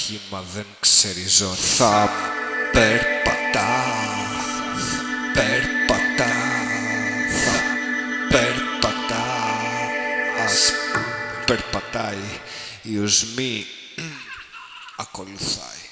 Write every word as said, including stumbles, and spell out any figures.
κύμα δεν ξέρει ζώνη. Θα περπατά, περπατά, θα περπατά. Ας περπατάει, η οσμή ακολουθάει.